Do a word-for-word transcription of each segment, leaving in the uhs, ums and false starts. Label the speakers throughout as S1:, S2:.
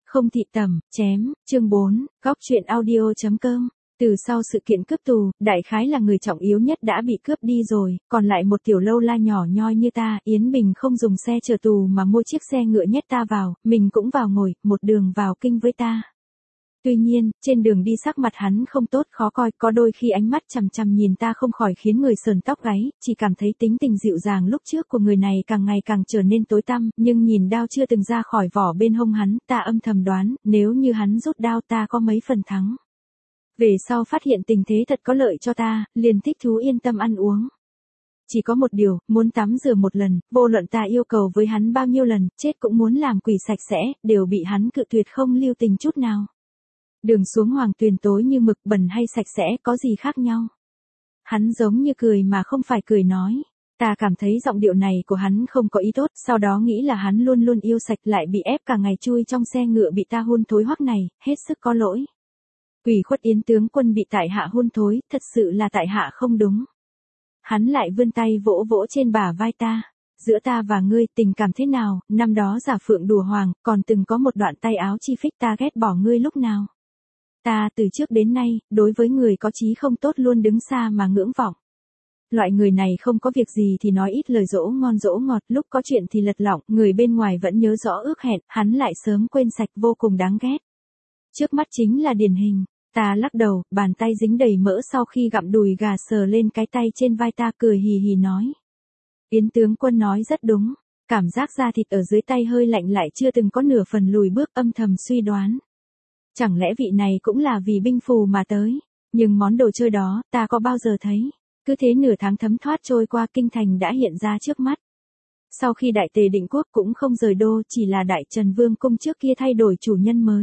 S1: Không thị tầm, chém, chương bốn, góc truyện audio.com. Từ sau sự kiện cướp tù, đại khái là người trọng yếu nhất đã bị cướp đi rồi, còn lại một tiểu lâu la nhỏ nhoi như ta, Yến Bình không dùng xe chở tù mà mua chiếc xe ngựa nhét ta vào, mình cũng vào ngồi, một đường vào kinh với ta. Tuy nhiên, trên đường đi sắc mặt hắn không tốt khó coi, có đôi khi ánh mắt chằm chằm nhìn ta không khỏi khiến người sờn tóc gáy, chỉ cảm thấy tính tình dịu dàng lúc trước của người này càng ngày càng trở nên tối tăm, nhưng nhìn đao chưa từng ra khỏi vỏ bên hông hắn, ta âm thầm đoán, nếu như hắn rút đao ta có mấy phần thắng. Về sau phát hiện tình thế thật có lợi cho ta, liền thích thú yên tâm ăn uống. Chỉ có một điều, muốn tắm rửa một lần, vô luận ta yêu cầu với hắn bao nhiêu lần, chết cũng muốn làm quỷ sạch sẽ, đều bị hắn cự tuyệt không lưu tình chút nào. Đường xuống Hoàng Tuyền tối như mực, bẩn hay sạch sẽ có gì khác nhau. Hắn giống như cười mà không phải cười nói. Ta cảm thấy giọng điệu này của hắn không có ý tốt, sau đó nghĩ là hắn luôn luôn yêu sạch lại bị ép cả ngày chui trong xe ngựa bị ta hun thối hoắc này, hết sức có lỗi. Quỷ khuất Yến tướng quân bị tại hạ hun thối, thật sự là tại hạ không đúng. Hắn lại vươn tay vỗ vỗ trên bả vai ta. Giữa ta và ngươi tình cảm thế nào, năm đó giả phượng đùa hoàng, còn từng có một đoạn tay áo chi phích ta ghét bỏ ngươi lúc nào. Ta từ trước đến nay, đối với người có chí không tốt luôn đứng xa mà ngưỡng vọng. Loại người này không có việc gì thì nói ít lời dỗ ngon dỗ ngọt, lúc có chuyện thì lật lọng, người bên ngoài vẫn nhớ rõ ước hẹn, hắn lại sớm quên sạch, vô cùng đáng ghét. Trước mắt chính là điển hình, ta lắc đầu, bàn tay dính đầy mỡ sau khi gặm đùi gà sờ lên cái tay trên vai ta cười hì hì nói. Yến tướng quân nói rất đúng, cảm giác da thịt ở dưới tay hơi lạnh lại chưa từng có nửa phần lùi bước, âm thầm suy đoán. Chẳng lẽ vị này cũng là vì binh phù mà tới, nhưng món đồ chơi đó, ta có bao giờ thấy. Cứ thế nửa tháng thấm thoát trôi qua, kinh thành đã hiện ra trước mắt. Sau khi đại tề định quốc cũng không rời đô, chỉ là đại Trần Vương cung trước kia thay đổi chủ nhân mới.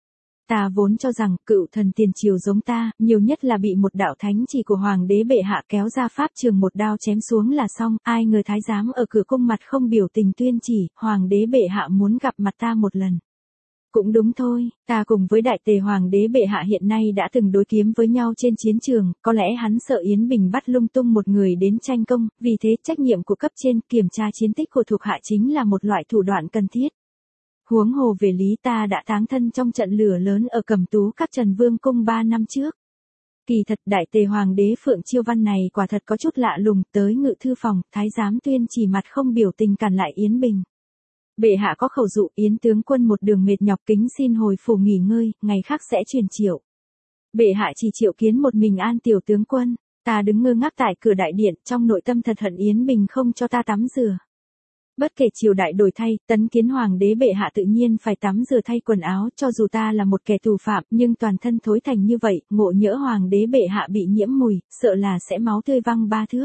S1: Ta vốn cho rằng cựu thần tiền triều giống ta, nhiều nhất là bị một đạo thánh chỉ của hoàng đế bệ hạ kéo ra pháp trường một đao chém xuống là xong, ai ngờ thái giám ở cửa cung mặt không biểu tình tuyên chỉ, hoàng đế bệ hạ muốn gặp mặt ta một lần. Cũng đúng thôi, ta cùng với đại tề hoàng đế bệ hạ hiện nay đã từng đối kiếm với nhau trên chiến trường, có lẽ hắn sợ Yến Bình bắt lung tung một người đến tranh công, vì thế trách nhiệm của cấp trên kiểm tra chiến tích của thuộc hạ chính là một loại thủ đoạn cần thiết. Huống hồ về lý ta đã táng thân trong trận lửa lớn ở Cẩm Tú các Trần Vương cung ba năm trước. Kỳ thật đại tề hoàng đế Phượng Chiêu Văn này quả thật có chút lạ lùng, tới ngự thư phòng, thái giám tuyên chỉ mặt không biểu tình cản lại Yến Bình. Bệ hạ có khẩu dụ, Yến tướng quân một đường mệt nhọc kính xin hồi phủ nghỉ ngơi, ngày khác sẽ truyền triệu. Bệ hạ chỉ triệu kiến một mình An tiểu tướng quân, ta đứng ngơ ngác tại cửa đại điện, trong nội tâm thật hận Yến Bình không cho ta tắm rửa. Bất kể triều đại đổi thay, tấn kiến hoàng đế bệ hạ tự nhiên phải tắm rửa thay quần áo, cho dù ta là một kẻ tù phạm, nhưng toàn thân thối thành như vậy, ngộ nhỡ hoàng đế bệ hạ bị nhiễm mùi, sợ là sẽ máu tươi văng ba thước.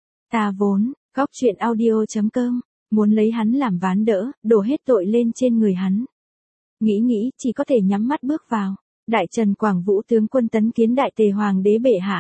S1: Ta vốn, góc truyện audio.com, muốn lấy hắn làm ván đỡ, đổ hết tội lên trên người hắn. Nghĩ nghĩ, chỉ có thể nhắm mắt bước vào. Đại Trần Quảng Vũ tướng quân tấn kiến đại tề hoàng đế bệ hạ.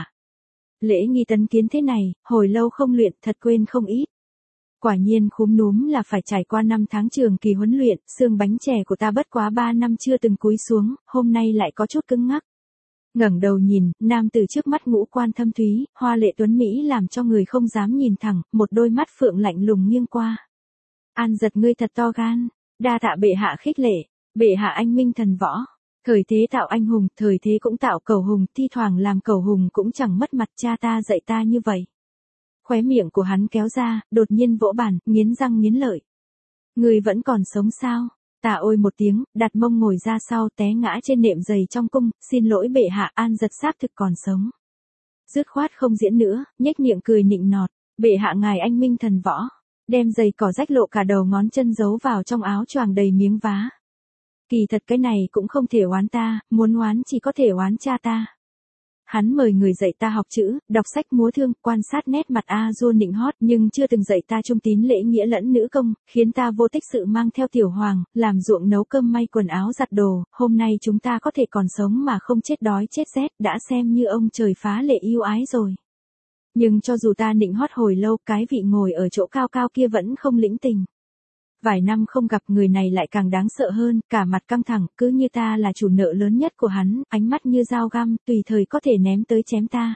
S1: Lễ nghi tấn kiến thế này, hồi lâu không luyện, thật quên không ít. Quả nhiên khúm núm là phải trải qua năm tháng trường kỳ huấn luyện, xương bánh chè của ta bất quá ba năm chưa từng cúi xuống, hôm nay lại có chút cứng ngắc. Ngẩng đầu nhìn, nam từ trước mắt ngũ quan thâm thúy, hoa lệ tuấn mỹ làm cho người không dám nhìn thẳng, một đôi mắt phượng lạnh lùng nghiêng qua. An giật ngươi thật to gan, đa tạ bệ hạ khích lệ, bệ hạ anh minh thần võ, thời thế tạo anh hùng, thời thế cũng tạo cẩu hùng, thi thoảng làm cẩu hùng cũng chẳng mất mặt, cha ta dạy ta như vậy. Khóe miệng của hắn kéo ra, đột nhiên vỗ bàn, nghiến răng nghiến lợi. Ngươi vẫn còn sống sao? Ta ôi một tiếng, đặt mông ngồi ra sau, té ngã trên nệm giày trong cung, xin lỗi bệ hạ, An giật xác thực còn sống. Dứt khoát không diễn nữa, nhếch miệng cười nịnh nọt, bệ hạ ngài anh minh thần võ. Đem giày cỏ rách lộ cả đầu ngón chân giấu vào trong áo choàng đầy miếng vá. Kỳ thật cái này cũng không thể oán ta, muốn oán chỉ có thể oán cha ta. Hắn mời người dạy ta học chữ, đọc sách múa thương, quan sát nét mặt A Du nịnh hót, nhưng chưa từng dạy ta trung tín lễ nghĩa lẫn nữ công, khiến ta vô tích sự mang theo tiểu hoàng, làm ruộng nấu cơm may quần áo giặt đồ, hôm nay chúng ta có thể còn sống mà không chết đói chết rét, đã xem như ông trời phá lệ yêu ái rồi. Nhưng cho dù ta nịnh hót hồi lâu, cái vị ngồi ở chỗ cao cao kia vẫn không lĩnh tình. Vài năm không gặp người này lại càng đáng sợ hơn, cả mặt căng thẳng, cứ như ta là chủ nợ lớn nhất của hắn, ánh mắt như dao găm, tùy thời có thể ném tới chém ta.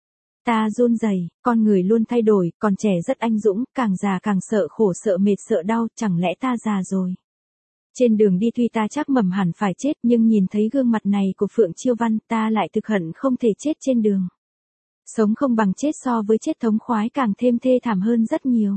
S1: Ta run rẩy, con người luôn thay đổi, còn trẻ rất anh dũng, càng già càng sợ khổ sợ mệt sợ đau, chẳng lẽ ta già rồi. Trên đường đi tuy ta chắc mẩm hẳn phải chết, nhưng nhìn thấy gương mặt này của Phượng Chiêu Văn, ta lại thực hận không thể chết trên đường. Sống không bằng chết, so với chết thống khoái càng thêm thê thảm hơn rất nhiều.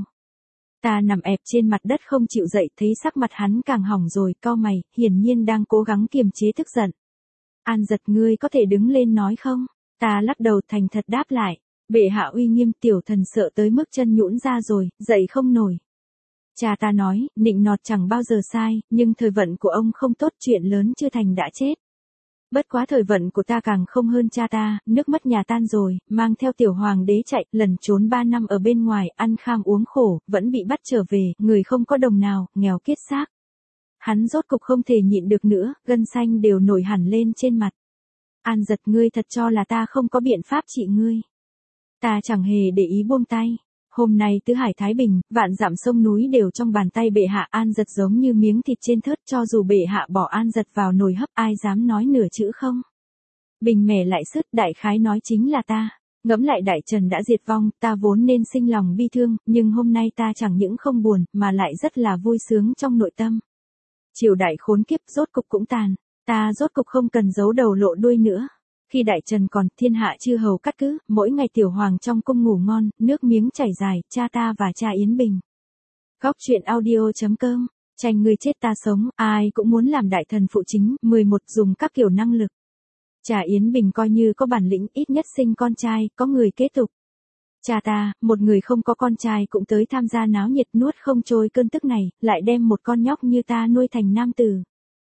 S1: Ta nằm ẹp trên mặt đất không chịu dậy, thấy sắc mặt hắn càng hỏng rồi, cau mày, hiển nhiên đang cố gắng kiềm chế tức giận. An Giật, ngươi có thể đứng lên nói không? Ta lắc đầu thành thật đáp lại. Bệ hạ uy nghiêm, tiểu thần sợ tới mức chân nhũn ra rồi, dậy không nổi. Cha ta nói, nịnh nọt chẳng bao giờ sai, nhưng thời vận của ông không tốt, chuyện lớn chưa thành đã chết. Bất quá thời vận của ta càng không hơn cha ta, nước mất nhà tan rồi, mang theo tiểu hoàng đế chạy, lần trốn ba năm ở bên ngoài, ăn kham uống khổ, vẫn bị bắt trở về, người không có đồng nào, nghèo kiết xác. Hắn rốt cục không thể nhịn được nữa, gân xanh đều nổi hẳn lên trên mặt. An Giật, ngươi thật cho là ta không có biện pháp trị ngươi. Ta chẳng hề để ý buông tay. Hôm nay tứ hải Thái Bình, vạn dặm sông núi đều trong bàn tay bệ hạ. An Giật giống như miếng thịt trên thớt, cho dù bệ hạ bỏ An Giật vào nồi hấp, ai dám nói nửa chữ không? Bình mẻ lại sứt, đại khái nói chính là ta. Ngẫm lại đại trần đã diệt vong, ta vốn nên sinh lòng bi thương, nhưng hôm nay ta chẳng những không buồn, mà lại rất là vui sướng trong nội tâm. Triều đại khốn kiếp rốt cục cũng tàn, ta rốt cục không cần giấu đầu lộ đuôi nữa. Khi đại trần còn, thiên hạ chư hầu cắt cứ, mỗi ngày tiểu hoàng trong cung ngủ ngon, nước miếng chảy dài, cha ta và cha Yến Bình. Góc truyện audio chấm com, tranh người chết ta sống, ai cũng muốn làm đại thần phụ chính, mười một dùng các kiểu năng lực. Cha Yến Bình coi như có bản lĩnh, ít nhất sinh con trai, có người kế tục. Cha ta, một người không có con trai cũng tới tham gia náo nhiệt, nuốt không trôi cơn tức này, lại đem một con nhóc như ta nuôi thành nam tử.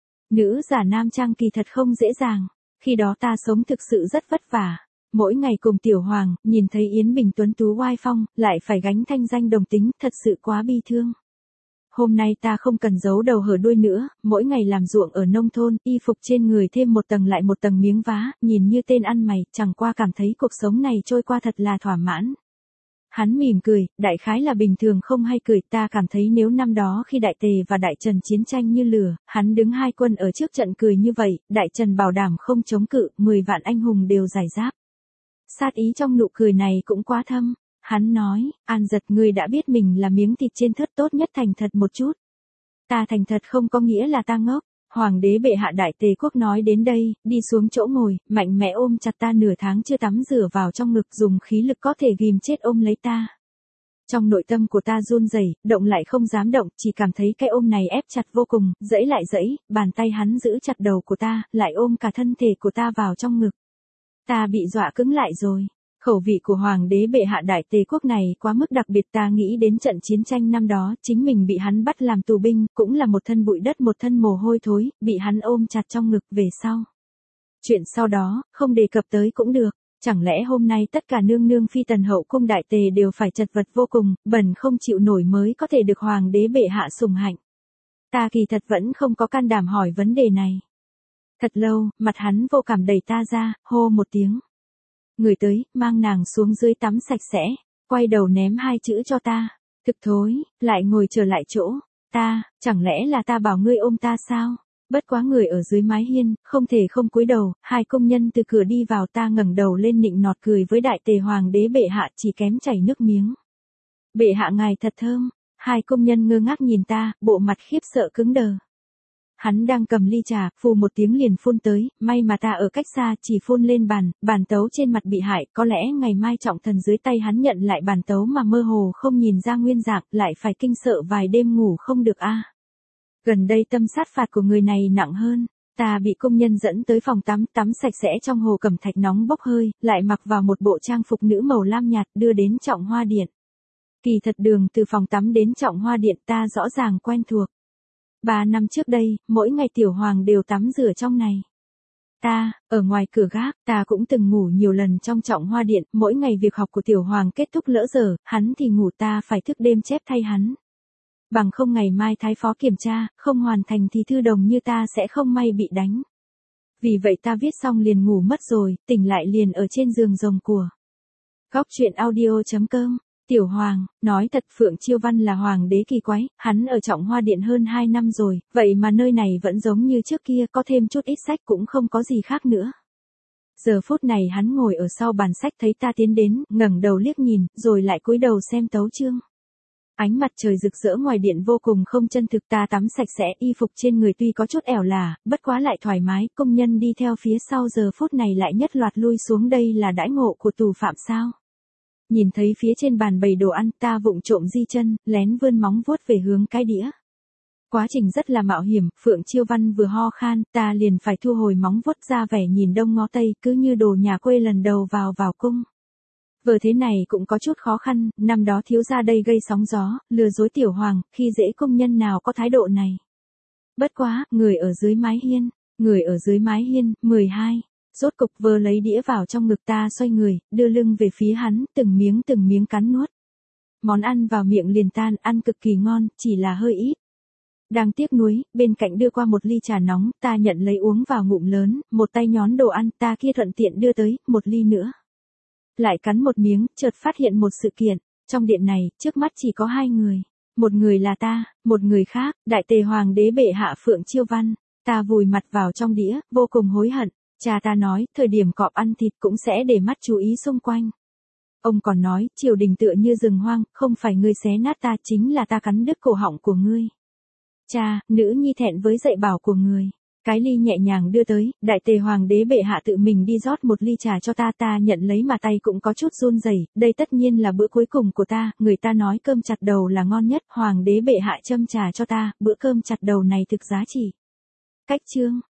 S1: Nữ giả nam trang kỳ thật không dễ dàng. Khi đó ta sống thực sự rất vất vả. Mỗi ngày cùng tiểu hoàng, nhìn thấy Yến Bình tuấn tú oai phong, lại phải gánh thanh danh đồng tính, thật sự quá bi thương. Hôm nay ta không cần giấu đầu hở đuôi nữa, mỗi ngày làm ruộng ở nông thôn, y phục trên người thêm một tầng lại một tầng miếng vá, nhìn như tên ăn mày, chẳng qua cảm thấy cuộc sống này trôi qua thật là thỏa mãn. Hắn mỉm cười, đại khái là bình thường không hay cười, ta cảm thấy nếu năm đó khi Đại Tề và Đại Trần chiến tranh như lửa, hắn đứng hai quân ở trước trận cười như vậy, Đại Trần bảo đảm không chống cự, mười vạn anh hùng đều giải giáp. Sát ý trong nụ cười này cũng quá thâm. Hắn nói, An Giật, ngươi đã biết mình là miếng thịt trên thớt, tốt nhất thành thật một chút. Ta thành thật không có nghĩa là ta ngốc. Hoàng đế bệ hạ Đại Tề quốc nói đến đây, đi xuống chỗ ngồi, mạnh mẽ ôm chặt ta, nửa tháng chưa tắm rửa vào trong ngực, dùng khí lực có thể ghim chết ôm lấy ta. Trong nội tâm của ta run rẩy, động lại không dám động, chỉ cảm thấy cái ôm này ép chặt vô cùng, dẫy lại dẫy, bàn tay hắn giữ chặt đầu của ta, lại ôm cả thân thể của ta vào trong ngực. Ta bị dọa cứng lại rồi. Khẩu vị của Hoàng đế bệ hạ Đại Tề quốc này quá mức đặc biệt, ta nghĩ đến trận chiến tranh năm đó, chính mình bị hắn bắt làm tù binh, cũng là một thân bụi đất, một thân mồ hôi thối, bị hắn ôm chặt trong ngực. Về sau. Chuyện sau đó, không đề cập tới cũng được. Chẳng lẽ hôm nay tất cả nương nương phi tần hậu cung Đại Tề đều phải chật vật vô cùng, bẩn không chịu nổi mới có thể được Hoàng đế bệ hạ sủng hạnh. Ta kỳ thật vẫn không có can đảm hỏi vấn đề này. Thật lâu, mặt hắn vô cảm đẩy ta ra, hô một tiếng. Người tới, mang nàng xuống dưới tắm sạch sẽ, quay đầu ném hai chữ cho ta. Thực thối, lại ngồi trở lại chỗ. Ta, chẳng lẽ là ta bảo ngươi ôm ta sao? Bất quá người ở dưới mái hiên, không thể không cúi đầu, hai công nhân từ cửa đi vào, ta ngẩng đầu lên nịnh nọt cười với Đại Tề Hoàng đế bệ hạ, chỉ kém chảy nước miếng. Bệ hạ ngài thật thơm. Hai công nhân ngơ ngác nhìn ta, bộ mặt khiếp sợ cứng đờ. Hắn đang cầm ly trà, phù một tiếng liền phun tới, may mà ta ở cách xa, chỉ phun lên bàn, bàn tấu trên mặt bị hại, có lẽ ngày mai trọng thần dưới tay hắn nhận lại bàn tấu mà mơ hồ không nhìn ra nguyên dạng, lại phải kinh sợ vài đêm ngủ không được a. Gần đây tâm sát phạt của người này nặng hơn, ta bị công nhân dẫn tới phòng tắm, tắm sạch sẽ trong hồ cẩm thạch nóng bốc hơi, lại mặc vào một bộ trang phục nữ màu lam nhạt, đưa đến Trọng Hoa Điện. Kỳ thật đường từ phòng tắm đến Trọng Hoa Điện ta rõ ràng quen thuộc. Ba năm trước đây, mỗi ngày tiểu hoàng đều tắm rửa trong này. Ta, ở ngoài cửa gác, ta cũng từng ngủ nhiều lần trong Trọng Hoa Điện, mỗi ngày việc học của tiểu hoàng kết thúc lỡ giờ, hắn thì ngủ, ta phải thức đêm chép thay hắn. Bằng không ngày mai thái phó kiểm tra, không hoàn thành thì thư đồng như ta sẽ không may bị đánh. Vì vậy ta viết xong liền ngủ mất rồi, tỉnh lại liền ở trên giường rồng của. Góc truyện audio chấm com. Tiểu Hoàng, nói thật Phượng Chiêu Văn là hoàng đế kỳ quái, hắn ở Trọng Hoa Điện hơn hai năm rồi, vậy mà nơi này vẫn giống như trước kia, có thêm chút ít sách cũng không có gì khác nữa. Giờ phút này hắn ngồi ở sau bàn sách thấy ta tiến đến, ngẩng đầu liếc nhìn, rồi lại cúi đầu xem tấu chương. Ánh mặt trời rực rỡ ngoài điện vô cùng không chân thực, ta tắm sạch sẽ, y phục trên người tuy có chút ẻo lả, bất quá lại thoải mái, công nhân đi theo phía sau giờ phút này lại nhất loạt lui xuống, đây là đãi ngộ của tù phạm sao? Nhìn thấy phía trên bàn bày đồ ăn, ta vụng trộm di chân, lén vươn móng vuốt về hướng cái đĩa. Quá trình rất là mạo hiểm, Phượng Chiêu Văn vừa ho khan, ta liền phải thu hồi móng vuốt ra vẻ nhìn đông ngó tây, cứ như đồ nhà quê lần đầu vào vào cung. Vừa thế này cũng có chút khó khăn, năm đó thiếu gia đây gây sóng gió, lừa dối tiểu hoàng, khi dễ công nhân nào có thái độ này. Bất quá, người ở dưới mái hiên, người ở dưới mái hiên, mười hai. Rốt cục vơ lấy đĩa vào trong ngực, ta xoay người, đưa lưng về phía hắn, từng miếng từng miếng cắn nuốt. Món ăn vào miệng liền tan, ăn cực kỳ ngon, chỉ là hơi ít. Đang tiếc nuối, bên cạnh đưa qua một ly trà nóng, ta nhận lấy uống vào ngụm lớn, một tay nhón đồ ăn, ta kia thuận tiện đưa tới, một ly nữa. Lại cắn một miếng, chợt phát hiện một sự kiện, trong điện này, trước mắt chỉ có hai người. Một người là ta, một người khác, đại tề hoàng đế bệ hạ Phượng Chiêu Văn. Ta vùi mặt vào trong đĩa, vô cùng hối hận. Cha ta nói, thời điểm cọp ăn thịt cũng sẽ để mắt chú ý xung quanh. Ông còn nói, triều đình tựa như rừng hoang, không phải ngươi xé nát ta, chính là ta cắn đứt cổ họng của ngươi. Cha, nữ nhi thẹn với dạy bảo của người. Cái ly nhẹ nhàng đưa tới, đại tề hoàng đế bệ hạ tự mình đi rót một ly trà cho ta, ta nhận lấy mà tay cũng có chút run rẩy. Đây tất nhiên là bữa cuối cùng của ta, người ta nói cơm chặt đầu là ngon nhất, hoàng đế bệ hạ châm trà cho ta, bữa cơm chặt đầu này thực giá trị. Cách chương